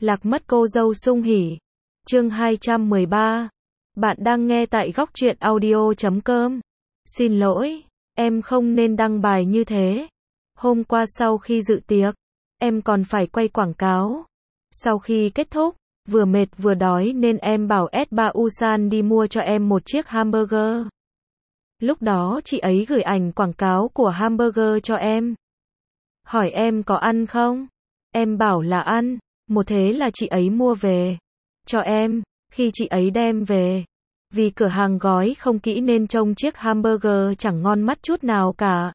Lạc mất cô dâu sung hỉ. Chương 213. Bạn đang nghe tại góc truyện audio.com. Xin lỗi, em không nên đăng bài như thế. Hôm qua sau khi dự tiệc, em còn phải quay quảng cáo. Sau khi kết thúc, vừa mệt vừa đói nên em bảo S3 Usan đi mua cho em một chiếc hamburger. Lúc đó chị ấy gửi ảnh quảng cáo của hamburger cho em. Hỏi em có ăn không? Em bảo là ăn. Một thế là chị ấy mua về cho em. Khi chị ấy đem về, vì cửa hàng gói không kỹ nên trông chiếc hamburger chẳng ngon mắt chút nào cả.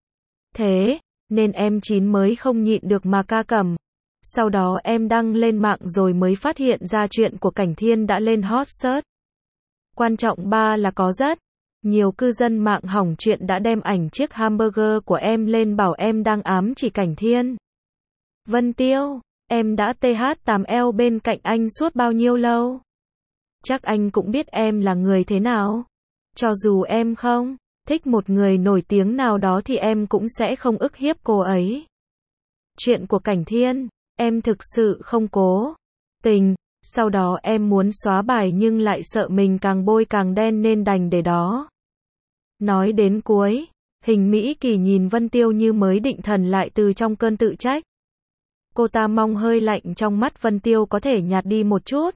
Thế nên em chín mới không nhịn được mà ca cẩm. Sau đó em đăng lên mạng rồi mới phát hiện ra chuyện của Cảnh Thiên đã lên hot search. Quan trọng ba là có rất nhiều cư dân mạng hỏng chuyện đã đem ảnh chiếc hamburger của em lên bảo em đang ám chỉ Cảnh Thiên. Vân Tiêu, em đã TH8L bên cạnh anh suốt bao nhiêu lâu? Chắc anh cũng biết em là người thế nào. Cho dù em không thích một người nổi tiếng nào đó thì em cũng sẽ không ức hiếp cô ấy. Chuyện của Cảnh Thiên, em thực sự không cố tình. Sau đó em muốn xóa bài nhưng lại sợ mình càng bôi càng đen nên đành để đó. Nói đến cuối, Hình Mỹ Kỳ nhìn Vân Tiêu như mới định thần lại từ trong cơn tự trách. Cô ta mong hơi lạnh trong mắt Vân Tiêu có thể nhạt đi một chút.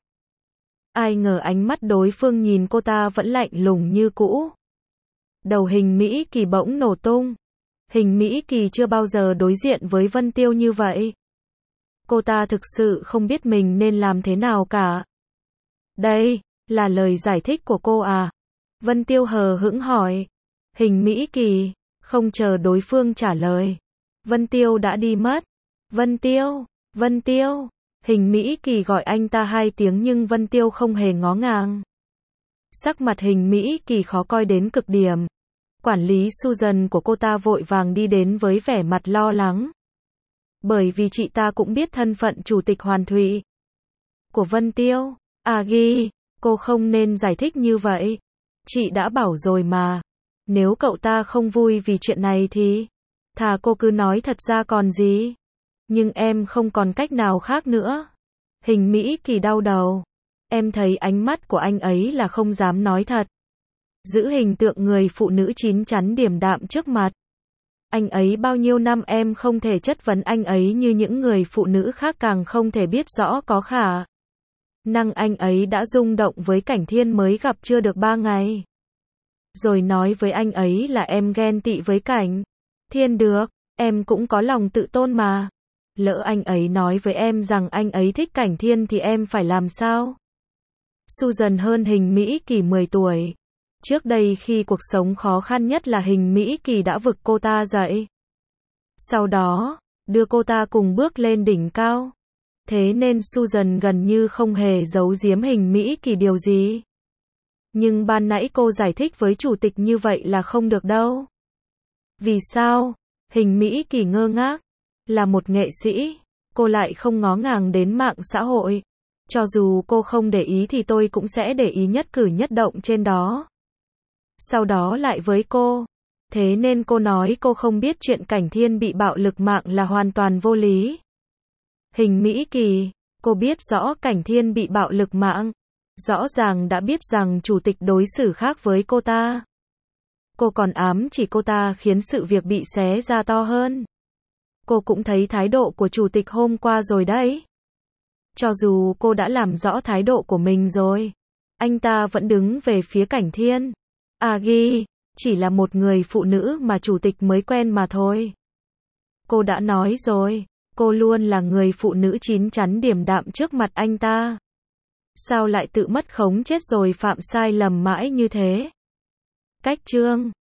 Ai ngờ ánh mắt đối phương nhìn cô ta vẫn lạnh lùng như cũ. Đầu Hình Mỹ Kỳ bỗng nổ tung. Hình Mỹ Kỳ chưa bao giờ đối diện với Vân Tiêu như vậy. Cô ta thực sự không biết mình nên làm thế nào cả. Đây là lời giải thích của cô à? Vân Tiêu hờ hững hỏi. Hình Mỹ Kỳ không chờ đối phương trả lời. Vân Tiêu đã đi mất. Vân Tiêu, Vân Tiêu. Hình Mỹ Kỳ gọi anh ta 2 tiếng nhưng Vân Tiêu không hề ngó ngàng. Sắc mặt Hình Mỹ Kỳ khó coi đến cực điểm. Quản lý Susan của cô ta vội vàng đi đến với vẻ mặt lo lắng. Bởi vì chị ta cũng biết thân phận chủ tịch Hoàn Thụy của Vân Tiêu. Ghi, cô không nên giải thích như vậy. Chị đã bảo rồi mà. Nếu cậu ta không vui vì chuyện này thì thà cô cứ nói thật ra còn gì. Nhưng em không còn cách nào khác nữa. Hình Mỹ Kỳ đau đầu. Em thấy ánh mắt của anh ấy là không dám nói thật. Giữ hình tượng người phụ nữ chín chắn điềm đạm trước mặt. Anh ấy bao nhiêu năm em không thể chất vấn anh ấy như những người phụ nữ khác, càng không thể biết rõ có khả năng anh ấy đã rung động với Cảnh Thiên mới gặp chưa được 3 ngày. Rồi nói với anh ấy là em ghen tị với Cảnh Thiên được, em cũng có lòng tự tôn mà. Lỡ anh ấy nói với em rằng anh ấy thích Cảnh Thiên thì em phải làm sao? Susan hơn Hình Mỹ Kỳ 10 tuổi. Trước đây khi cuộc sống khó khăn nhất là Hình Mỹ Kỳ đã vực cô ta dậy. Sau đó, đưa cô ta cùng bước lên đỉnh cao. Thế nên Susan gần như không hề giấu giếm Hình Mỹ Kỳ điều gì. Nhưng ban nãy cô giải thích với chủ tịch như vậy là không được đâu. Vì sao? Hình Mỹ Kỳ ngơ ngác. Là một nghệ sĩ, cô lại không ngó ngàng đến mạng xã hội. Cho dù cô không để ý thì tôi cũng sẽ để ý nhất cử nhất động trên đó. Sau đó lại với cô. Thế nên cô nói cô không biết chuyện Cảnh Thiên bị bạo lực mạng là hoàn toàn vô lý. Hình Mỹ Kỳ, cô biết rõ Cảnh Thiên bị bạo lực mạng. Rõ ràng đã biết rằng chủ tịch đối xử khác với cô ta. Cô còn ám chỉ cô ta khiến sự việc bị xé ra to hơn. Cô cũng thấy thái độ của chủ tịch hôm qua rồi đấy. Cho dù cô đã làm rõ thái độ của mình rồi, anh ta vẫn đứng về phía Cảnh Thiên. Ghi, chỉ là một người phụ nữ mà chủ tịch mới quen mà thôi. Cô đã nói rồi, cô luôn là người phụ nữ chín chắn điềm đạm trước mặt anh ta. Sao lại tự mất khống chết rồi phạm sai lầm mãi như thế? Cách chương